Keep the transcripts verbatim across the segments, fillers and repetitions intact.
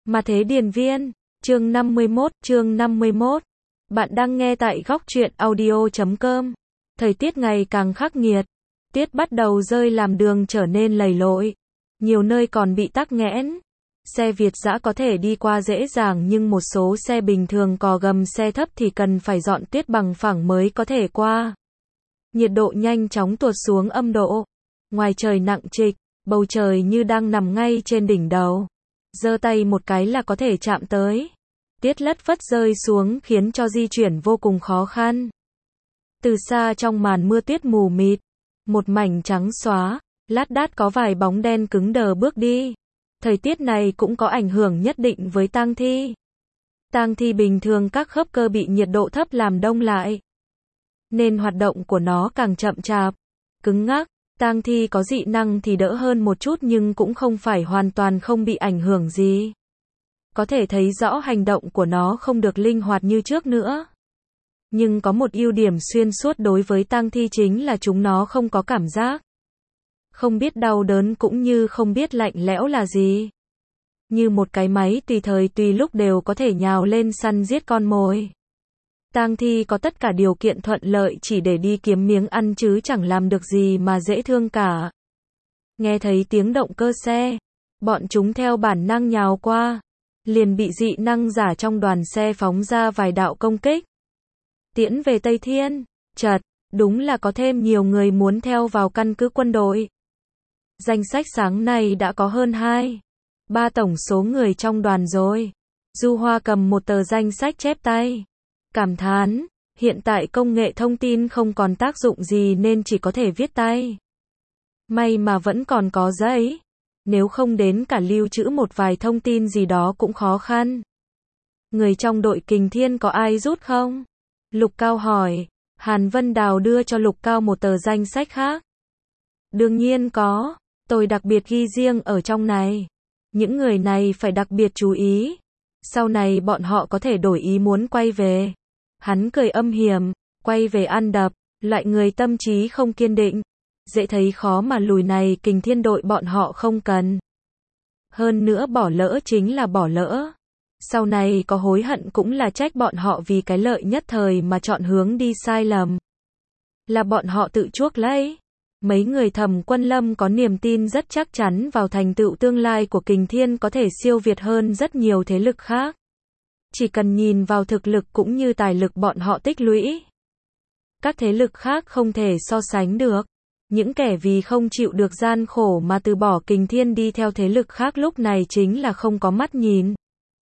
Mà thế điền viên, chương năm mươi mốt, chương năm mươi mốt. Bạn đang nghe tại góc truyện audio chấm com. Thời tiết ngày càng khắc nghiệt, tiết bắt đầu rơi làm đường trở nên lầy lội. Nhiều nơi còn bị tắc nghẽn. Xe Việt dã có thể đi qua dễ dàng nhưng một số xe bình thường cò gầm xe thấp thì cần phải dọn tuyết bằng phẳng mới có thể qua. Nhiệt độ nhanh chóng tuột xuống âm độ. Ngoài trời nặng trịch, bầu trời như đang nằm ngay trên đỉnh đầu. Giơ tay một cái là có thể chạm tới. Tiết lất phất rơi xuống khiến cho di chuyển vô cùng khó khăn. Từ xa trong màn mưa tuyết mù mịt, một mảnh trắng xóa, lát đát có vài bóng đen cứng đờ bước đi. Thời tiết này cũng có ảnh hưởng nhất định với tang thi. Tang thi bình thường các khớp cơ bị nhiệt độ thấp làm đông lại, nên hoạt động của nó càng chậm chạp, cứng ngắc. Tang thi có dị năng thì đỡ hơn một chút nhưng cũng không phải hoàn toàn không bị ảnh hưởng gì. Có thể thấy rõ hành động của nó không được linh hoạt như trước nữa. Nhưng có một ưu điểm xuyên suốt đối với tang thi chính là chúng nó không có cảm giác. Không biết đau đớn cũng như không biết lạnh lẽo là gì. Như một cái máy tùy thời tùy lúc đều có thể nhào lên săn giết con mồi. Tang thi có tất cả điều kiện thuận lợi chỉ để đi kiếm miếng ăn chứ chẳng làm được gì mà dễ thương cả. Nghe thấy tiếng động cơ xe, bọn chúng theo bản năng nhào qua, liền bị dị năng giả trong đoàn xe phóng ra vài đạo công kích. Tiễn về Tây Thiên, chật, đúng là có thêm nhiều người muốn theo vào căn cứ quân đội. Danh sách sáng nay đã có hơn hai, ba tổng số người trong đoàn rồi. Du Hoa cầm một tờ danh sách chép tay. Cảm thán, hiện tại công nghệ thông tin không còn tác dụng gì nên chỉ có thể viết tay. May mà vẫn còn có giấy. Nếu không đến cả lưu trữ một vài thông tin gì đó cũng khó khăn. Người trong đội Kình Thiên có ai rút không? Lục Cao hỏi. Hàn Vân Đào đưa cho Lục Cao một tờ danh sách khác. Đương nhiên có, tôi đặc biệt ghi riêng ở trong này. Những người này phải đặc biệt chú ý. Sau này bọn họ có thể đổi ý muốn quay về. Hắn cười âm hiểm, quay về ăn đập, loại người tâm trí không kiên định, dễ thấy khó mà lùi này Kình Thiên đội bọn họ không cần. Hơn nữa bỏ lỡ chính là bỏ lỡ. Sau này có hối hận cũng là trách bọn họ vì cái lợi nhất thời mà chọn hướng đi sai lầm. Là bọn họ tự chuốc lấy. Mấy người Thẩm Quân Lâm có niềm tin rất chắc chắn vào thành tựu tương lai của Kình Thiên có thể siêu việt hơn rất nhiều thế lực khác. Chỉ cần nhìn vào thực lực cũng như tài lực bọn họ tích lũy. Các thế lực khác không thể so sánh được. Những kẻ vì không chịu được gian khổ mà từ bỏ Kình Thiên đi theo thế lực khác lúc này chính là không có mắt nhìn.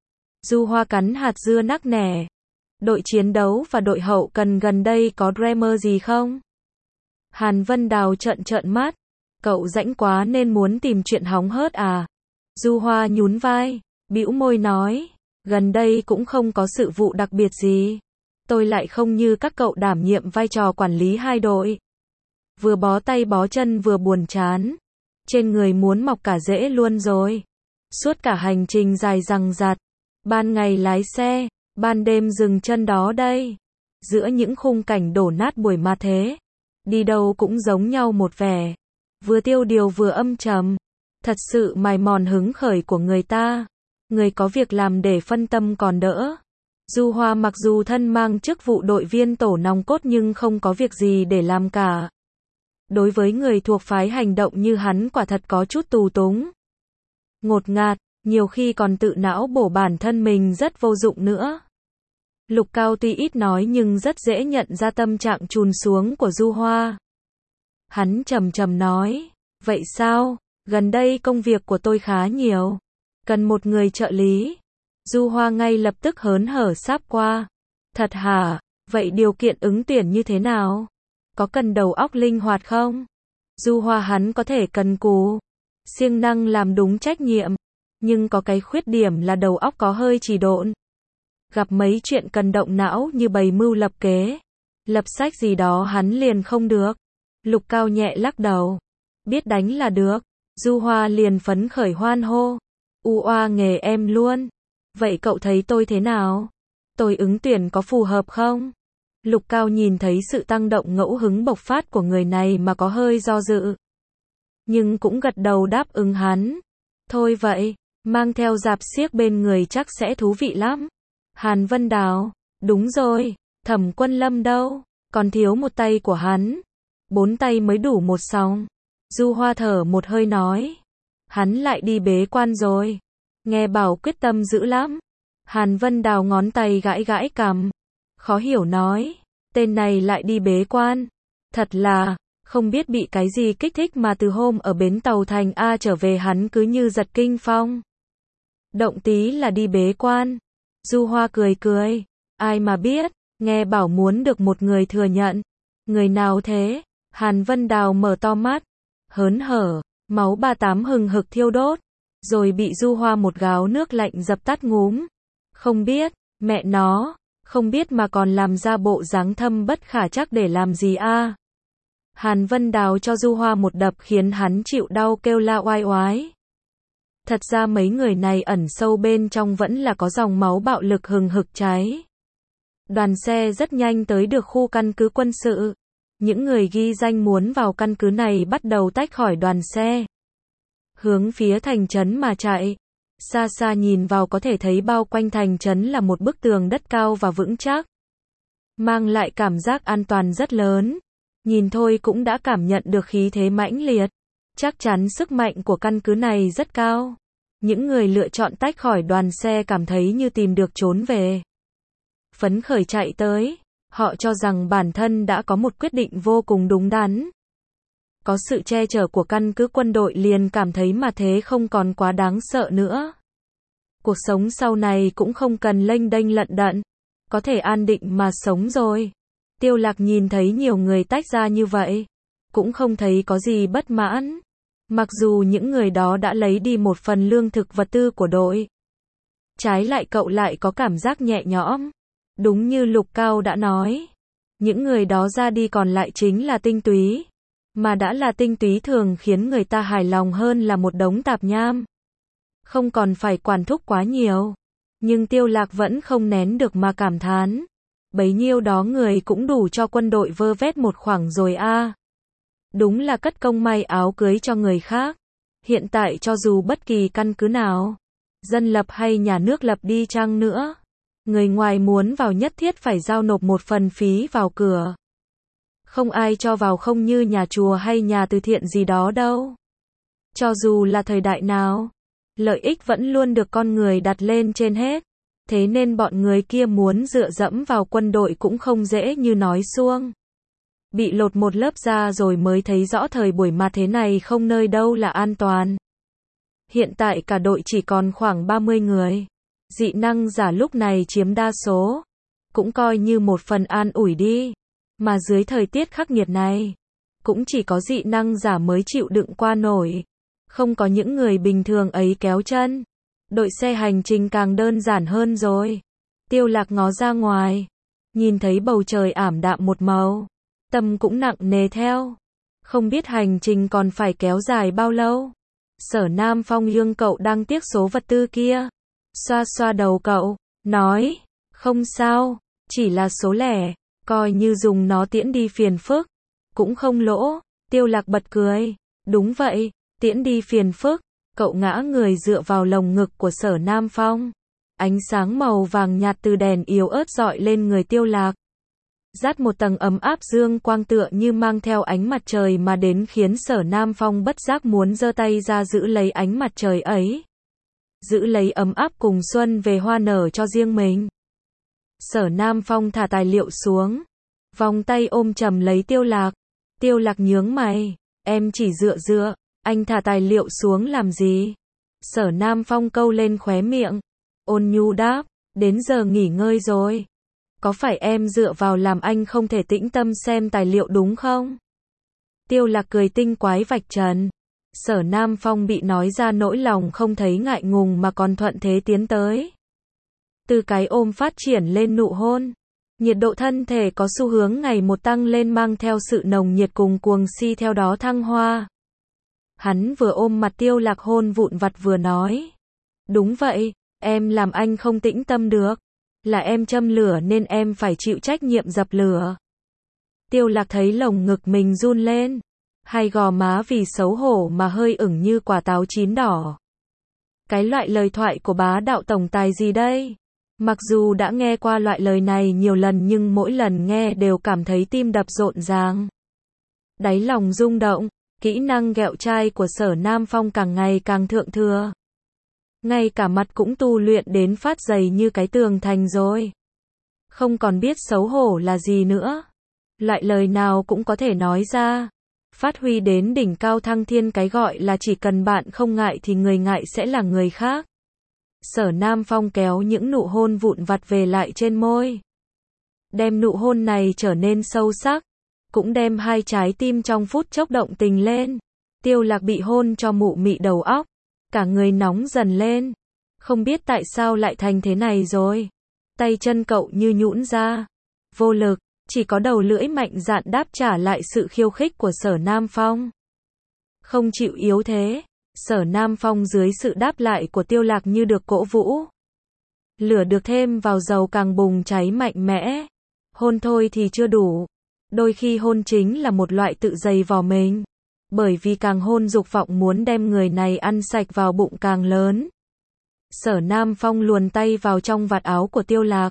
Du Hoa cắn hạt dưa nắc nẻ. Đội chiến đấu và đội hậu cần gần đây có drama gì không? Hàn Vân Đào trợn trợn mắt. Cậu rãnh quá nên muốn tìm chuyện hóng hớt à? Du Hoa nhún vai, bĩu môi nói. Gần đây cũng không có sự vụ đặc biệt gì. Tôi lại không như các cậu đảm nhiệm vai trò quản lý hai đội. Vừa bó tay bó chân vừa buồn chán. Trên người muốn mọc cả rễ luôn rồi. Suốt cả hành trình dài dằng dặc. Ban ngày lái xe, ban đêm dừng chân đó đây. Giữa những khung cảnh đổ nát buổi ma thế. Đi đâu cũng giống nhau một vẻ. Vừa tiêu điều vừa âm trầm. Thật sự mài mòn hứng khởi của người ta. Người có việc làm để phân tâm còn đỡ. Du Hoa mặc dù thân mang chức vụ đội viên tổ nòng cốt nhưng không có việc gì để làm cả. Đối với người thuộc phái hành động như hắn quả thật có chút tù túng. Ngột ngạt, nhiều khi còn tự não bổ bản thân mình rất vô dụng nữa. Lục Cao tuy ít nói nhưng rất dễ nhận ra tâm trạng chùn xuống của Du Hoa. Hắn trầm trầm nói, vậy sao, gần đây công việc của tôi khá nhiều. Cần một người trợ lý. Du Hoa ngay lập tức hớn hở sáp qua. Thật hả? Vậy điều kiện ứng tuyển như thế nào? Có cần đầu óc linh hoạt không? Du Hoa hắn có thể cần cù, siêng năng làm đúng trách nhiệm. Nhưng có cái khuyết điểm là đầu óc có hơi trì độn. Gặp mấy chuyện cần động não như bày mưu lập kế, lập sách gì đó hắn liền không được. Lục Cao nhẹ lắc đầu. Biết đánh là được. Du Hoa liền phấn khởi hoan hô. U oa nghề em luôn. Vậy cậu thấy tôi thế nào? Tôi ứng tuyển có phù hợp không? Lục Cao nhìn thấy sự tăng động ngẫu hứng bộc phát của người này mà có hơi do dự. Nhưng cũng gật đầu đáp ứng hắn. Thôi vậy, Mang theo rạp xiếc bên người chắc sẽ thú vị lắm. Hàn Vân Đào, đúng rồi, Thẩm Quân Lâm đâu, còn thiếu một tay của hắn. Bốn tay mới đủ một song. Du Hoa thở một hơi nói. Hắn lại đi bế quan rồi. Nghe bảo quyết tâm dữ lắm. Hàn Vân Đào ngón tay gãi gãi cằm. Khó hiểu nói. Tên này lại đi bế quan. Thật là, không biết bị cái gì kích thích mà từ hôm ở bến tàu thành A trở về hắn cứ như giật kinh phong. Động tí là đi bế quan. Du Hoa cười cười. Ai mà biết, nghe bảo muốn được một người thừa nhận. Người nào thế? Hàn Vân Đào mở to mắt. Hớn hở, máu ba tám hừng hực thiêu đốt. Rồi bị Du Hoa một gáo nước lạnh dập tắt ngúm. Không biết, mẹ nó, không biết mà còn làm ra bộ dáng thâm bất khả trắc để làm gì a? Hàn Vân Đào cho Du Hoa một đập khiến hắn chịu đau kêu la oai oái. Thật ra mấy người này ẩn sâu bên trong vẫn là có dòng máu bạo lực hừng hực cháy. Đoàn xe rất nhanh tới được khu căn cứ quân sự. Những người ghi danh muốn vào căn cứ này bắt đầu tách khỏi đoàn xe. Hướng phía thành trấn mà chạy. Xa xa nhìn vào có thể thấy bao quanh thành trấn là một bức tường đất cao và vững chắc. Mang lại cảm giác an toàn rất lớn. Nhìn thôi cũng đã cảm nhận được khí thế mãnh liệt. Chắc chắn sức mạnh của căn cứ này rất cao. Những người lựa chọn tách khỏi đoàn xe cảm thấy như tìm được trốn về. Phấn khởi chạy tới. Họ cho rằng bản thân đã có một quyết định vô cùng đúng đắn. Có sự che chở của căn cứ quân đội liền cảm thấy mà thế không còn quá đáng sợ nữa. Cuộc sống sau này cũng không cần lênh đênh lận đận. Có thể an định mà sống rồi. Tiêu Lạc nhìn thấy nhiều người tách ra như vậy. Cũng không thấy có gì bất mãn. Mặc dù những người đó đã lấy đi một phần lương thực vật tư của đội. Trái lại cậu lại có cảm giác nhẹ nhõm. Đúng như Lục Cao đã nói. Những người đó ra đi còn lại chính là tinh túy. Mà đã là tinh túy thường khiến người ta hài lòng hơn là một đống tạp nham. Không còn phải quản thúc quá nhiều. Nhưng Tiêu Lạc vẫn không nén được mà cảm thán. Bấy nhiêu đó người cũng đủ cho quân đội vơ vét một khoảng rồi a. À. Đúng là cất công may áo cưới cho người khác. Hiện tại cho dù bất kỳ căn cứ nào, dân lập hay nhà nước lập đi chăng nữa, người ngoài muốn vào nhất thiết phải giao nộp một phần phí vào cửa. Không ai cho vào không như nhà chùa hay nhà từ thiện gì đó đâu. Cho dù là thời đại nào, lợi ích vẫn luôn được con người đặt lên trên hết. Thế nên bọn người kia muốn dựa dẫm vào quân đội cũng không dễ như nói suông. Bị lột một lớp da rồi mới thấy rõ thời buổi mà thế này không nơi đâu là an toàn. Hiện tại cả đội chỉ còn khoảng ba mươi người. Dị năng giả lúc này chiếm đa số. Cũng coi như một phần an ủi đi. Mà dưới thời tiết khắc nghiệt này, cũng chỉ có dị năng giả mới chịu đựng qua nổi. Không có những người bình thường ấy kéo chân. Đội xe hành trình càng đơn giản hơn rồi. Tiêu Lạc ngó ra ngoài. Nhìn thấy bầu trời ảm đạm một màu. Tâm cũng nặng nề theo. Không biết hành trình còn phải kéo dài bao lâu. Sở Nam Phong Dương cậu đang tiếc số vật tư kia. Xoa xoa đầu cậu. Nói. Không sao. Chỉ là số lẻ. Coi như dùng nó tiễn đi phiền phức. Cũng không lỗ. Tiêu Lạc bật cười. Đúng vậy. Tiễn đi phiền phức. Cậu ngã người dựa vào lồng ngực của Sở Nam Phong. Ánh sáng màu vàng nhạt từ đèn yếu ớt dọi lên người Tiêu Lạc. Dát một tầng ấm áp dương quang tựa như mang theo ánh mặt trời mà đến khiến Sở Nam Phong bất giác muốn giơ tay ra giữ lấy ánh mặt trời ấy. Giữ lấy ấm áp cùng xuân về hoa nở cho riêng mình. Sở Nam Phong thả tài liệu xuống. Vòng tay ôm chầm lấy Tiêu Lạc. Tiêu Lạc nhướng mày. Em chỉ dựa dựa. Anh thả tài liệu xuống làm gì? Sở Nam Phong câu lên khóe miệng. Ôn nhu đáp. Đến giờ nghỉ ngơi rồi. Có phải em dựa vào làm anh không thể tĩnh tâm xem tài liệu đúng không? Tiêu Lạc cười tinh quái vạch trần. Sở Nam Phong bị nói ra nỗi lòng không thấy ngại ngùng mà còn thuận thế tiến tới. Từ cái ôm phát triển lên nụ hôn. Nhiệt độ thân thể có xu hướng ngày một tăng lên mang theo sự nồng nhiệt cùng cuồng si theo đó thăng hoa. Hắn vừa ôm mặt Tiêu Lạc hôn vụn vặt vừa nói. Đúng vậy, em làm anh không tĩnh tâm được. Là em châm lửa nên em phải chịu trách nhiệm dập lửa. Tiêu Lạc thấy lồng ngực mình run lên. Hai gò má vì xấu hổ mà hơi ửng như quả táo chín đỏ. Cái loại lời thoại của bá đạo tổng tài gì đây? Mặc dù đã nghe qua loại lời này nhiều lần nhưng mỗi lần nghe đều cảm thấy tim đập rộn ràng. Đáy lòng rung động, kỹ năng ghẹo trai của Sở Nam Phong càng ngày càng thượng thừa. Ngay cả mặt cũng tu luyện đến phát dày như cái tường thành rồi. Không còn biết xấu hổ là gì nữa. Loại lời nào cũng có thể nói ra. Phát huy đến đỉnh cao thăng thiên, cái gọi là chỉ cần bạn không ngại thì người ngại sẽ là người khác. Sở Nam Phong kéo những nụ hôn vụn vặt về lại trên môi. Đem nụ hôn này trở nên sâu sắc. Cũng đem hai trái tim trong phút chốc động tình lên. Tiêu Lạc bị hôn cho mụ mị đầu óc. Cả người nóng dần lên. Không biết tại sao lại thành thế này rồi. Tay chân cậu như nhũn ra. Vô lực, chỉ có đầu lưỡi mạnh dạn đáp trả lại sự khiêu khích của Sở Nam Phong. Không chịu yếu thế. Sở Nam Phong dưới sự đáp lại của Tiêu Lạc như được cổ vũ. Lửa được thêm vào dầu càng bùng cháy mạnh mẽ. Hôn thôi thì chưa đủ. Đôi khi hôn chính là một loại tự dày vò mình. Bởi vì càng hôn dục vọng muốn đem người này ăn sạch vào bụng càng lớn. Sở Nam Phong luồn tay vào trong vạt áo của Tiêu Lạc.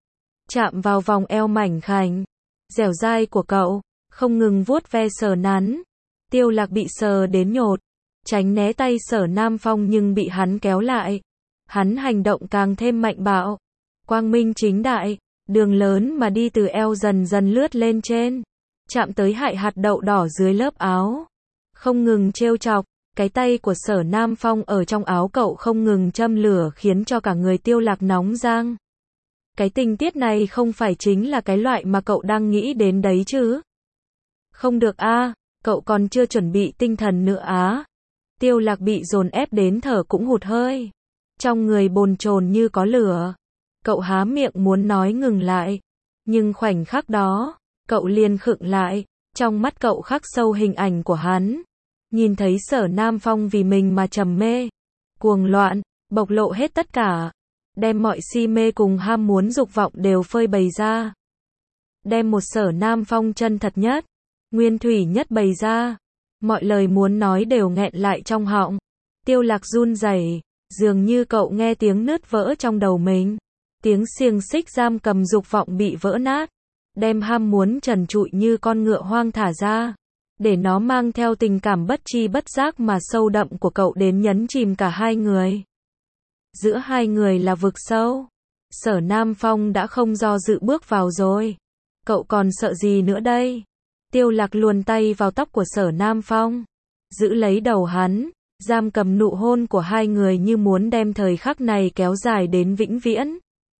Chạm vào vòng eo mảnh khảnh, dẻo dai của cậu, không ngừng vuốt ve sờ nắn. Tiêu Lạc bị sờ đến nhột, tránh né tay Sở Nam Phong nhưng bị hắn kéo lại. Hắn hành động càng thêm mạnh bạo, quang minh chính đại, đường lớn mà đi từ eo dần dần lướt lên trên, chạm tới hại hạt đậu đỏ dưới lớp áo. Không ngừng trêu chọc, cái tay của Sở Nam Phong ở trong áo cậu không ngừng châm lửa khiến cho cả người Tiêu Lạc nóng rang. Cái tình tiết này không phải chính là cái loại mà cậu đang nghĩ đến đấy chứ? Không được a, à, cậu còn chưa chuẩn bị tinh thần nữa á. Tiêu Lạc bị dồn ép đến thở cũng hụt hơi. Trong người bồn chồn như có lửa. Cậu há miệng muốn nói ngừng lại. Nhưng khoảnh khắc đó, cậu liền khựng lại. Trong mắt cậu khắc sâu hình ảnh của hắn. Nhìn thấy Sở Nam Phong vì mình mà trầm mê, cuồng loạn, bộc lộ hết tất cả. Đem mọi si mê cùng ham muốn dục vọng đều phơi bày ra. Đem một Sở Nam Phong chân thật nhất, nguyên thủy nhất bày ra. Mọi lời muốn nói đều nghẹn lại trong họng. Tiêu Lạc run rẩy, dường như cậu nghe tiếng nứt vỡ trong đầu mình. Tiếng xiềng xích giam cầm dục vọng bị vỡ nát. Đem ham muốn trần trụi như con ngựa hoang thả ra. Để nó mang theo tình cảm bất tri bất giác mà sâu đậm của cậu đến nhấn chìm cả hai người. Giữa hai người là vực sâu. Sở Nam Phong đã không do dự bước vào rồi. Cậu còn sợ gì nữa đây? Tiêu Lạc luồn tay vào tóc của Sở Nam Phong. Giữ lấy đầu hắn. Giam cầm nụ hôn của hai người như muốn đem thời khắc này kéo dài đến vĩnh viễn.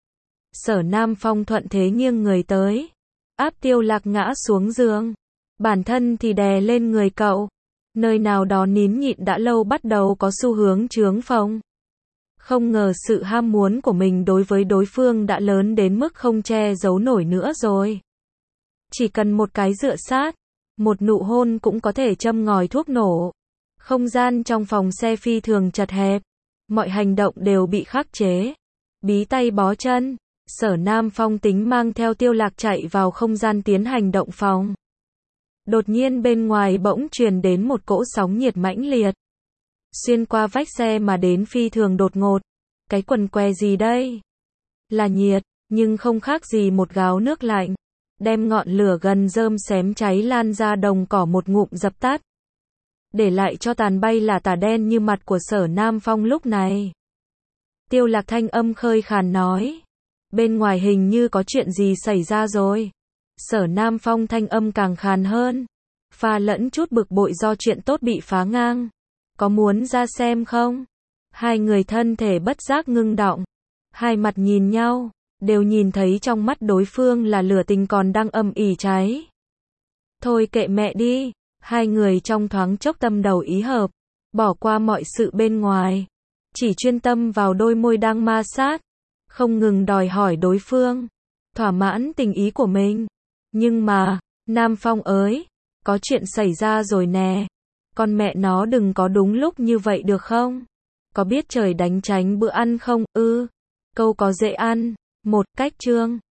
Sở Nam Phong thuận thế nghiêng người tới. Áp Tiêu Lạc ngã xuống giường. Bản thân thì đè lên người cậu. Nơi nào đó nín nhịn đã lâu bắt đầu có xu hướng chướng phồng. Không ngờ sự ham muốn của mình đối với đối phương đã lớn đến mức không che giấu nổi nữa rồi. Chỉ cần một cái dựa sát, một nụ hôn cũng có thể châm ngòi thuốc nổ. Không gian trong phòng xe phi thường chật hẹp. Mọi hành động đều bị khắc chế. Bí tay bó chân. Sở Nam Phong tính mang theo Tiêu Lạc chạy vào không gian tiến hành động phòng. Đột nhiên bên ngoài bỗng truyền đến một cỗ sóng nhiệt mãnh liệt. Xuyên qua vách xe mà đến phi thường đột ngột. Cái quần què gì đây? Là nhiệt, nhưng không khác gì một gáo nước lạnh. Đem ngọn lửa gần rơm xém cháy lan ra đồng cỏ một ngụm dập tắt. Để lại cho tàn bay là tả đen như mặt của Sở Nam Phong lúc này. Tiêu Lạc thanh âm khơi khàn nói. Bên ngoài hình như có chuyện gì xảy ra rồi. Sở Nam Phong thanh âm càng khàn hơn. Pha lẫn chút bực bội do chuyện tốt bị phá ngang. Có muốn ra xem không? Hai người thân thể bất giác ngưng động. Hai mặt nhìn nhau. Đều nhìn thấy trong mắt đối phương là lửa tình còn đang âm ỉ cháy. Thôi kệ mẹ đi. Hai người trong thoáng chốc tâm đầu ý hợp. Bỏ qua mọi sự bên ngoài. Chỉ chuyên tâm vào đôi môi đang ma sát. Không ngừng đòi hỏi đối phương. Thỏa mãn tình ý của mình. Nhưng mà, Nam Phong ơi, có chuyện xảy ra rồi nè. Con mẹ nó đừng có đúng lúc như vậy được không? Có biết trời đánh tránh bữa ăn không? Ư, câu có dễ ăn. Một cách chương.